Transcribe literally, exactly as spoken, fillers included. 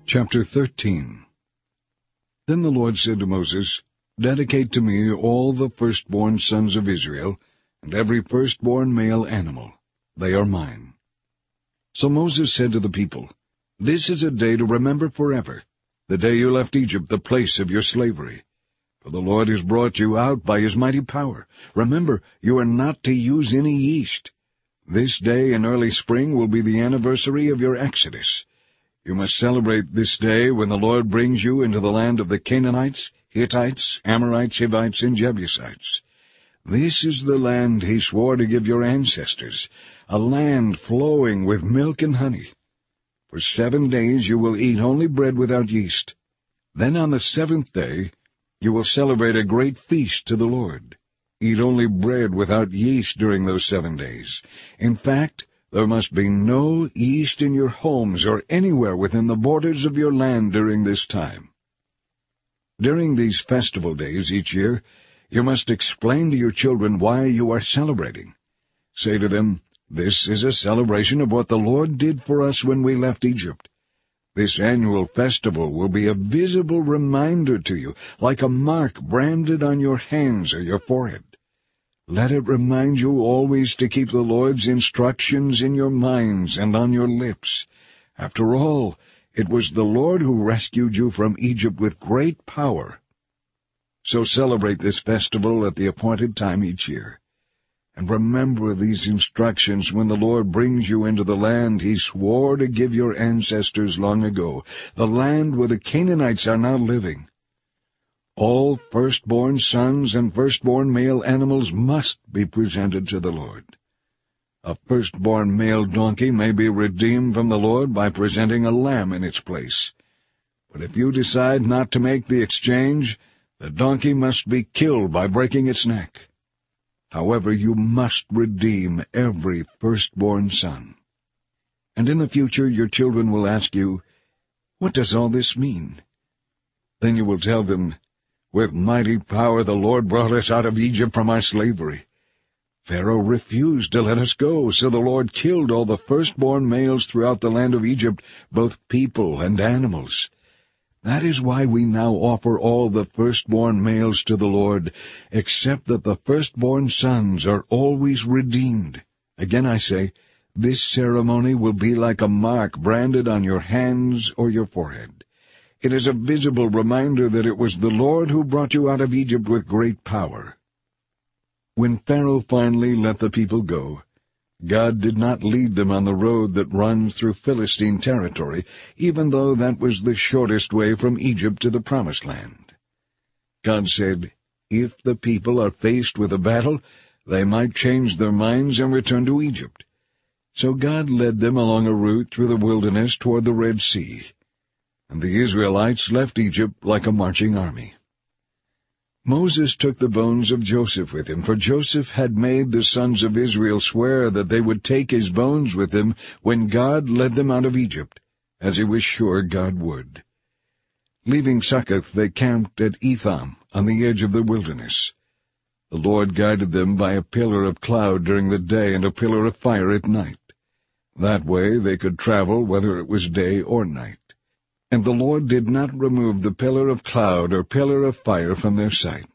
Chapter thirteen. Then the Lord said to Moses, Dedicate to me all the firstborn sons of Israel, and every firstborn male animal. They are mine. So Moses said to the people, This is a day to remember forever, the day you left Egypt, the place of your slavery. For the Lord has brought you out by his mighty power. Remember, you are not to use any yeast. This day in early spring will be the anniversary of your exodus. You must celebrate this day when the Lord brings you into the land of the Canaanites, Hittites, Amorites, Hivites, and Jebusites. This is the land he swore to give your ancestors, a land flowing with milk and honey. For seven days you will eat only bread without yeast. Then on the seventh day you will celebrate a great feast to the Lord. Eat only bread without yeast during those seven days. In fact, there must be no yeast in your homes or anywhere within the borders of your land during this time. During these festival days each year, you must explain to your children why you are celebrating. Say to them, This is a celebration of what the Lord did for us when we left Egypt. This annual festival will be a visible reminder to you, like a mark branded on your hands or your forehead. Let it remind you always to keep the Lord's instructions in your minds and on your lips. After all, it was the Lord who rescued you from Egypt with great power. So celebrate this festival at the appointed time each year. And remember these instructions when the Lord brings you into the land he swore to give your ancestors long ago, the land where the Canaanites are now living. All firstborn sons and firstborn male animals must be presented to the Lord. A firstborn male donkey may be redeemed from the Lord by presenting a lamb in its place. But if you decide not to make the exchange, the donkey must be killed by breaking its neck. However, you must redeem every firstborn son. And in the future your children will ask you, What does all this mean? Then you will tell them, With mighty power the Lord brought us out of Egypt from our slavery. Pharaoh refused to let us go, so the Lord killed all the firstborn males throughout the land of Egypt, both people and animals. That is why we now offer all the firstborn males to the Lord, except that the firstborn sons are always redeemed. Again I say, this ceremony will be like a mark branded on your hands or your forehead. It is a visible reminder that it was the Lord who brought you out of Egypt with great power. When Pharaoh finally let the people go, God did not lead them on the road that runs through Philistine territory, even though that was the shortest way from Egypt to the Promised Land. God said, if the people are faced with a battle, they might change their minds and return to Egypt. So God led them along a route through the wilderness toward the Red Sea, and the Israelites left Egypt like a marching army. Moses took the bones of Joseph with him, for Joseph had made the sons of Israel swear that they would take his bones with them when God led them out of Egypt, as he was sure God would. Leaving Succoth, they camped at Etham, on the edge of the wilderness. The Lord guided them by a pillar of cloud during the day and a pillar of fire at night. That way they could travel whether it was day or night. And the Lord did not remove the pillar of cloud or pillar of fire from their sight.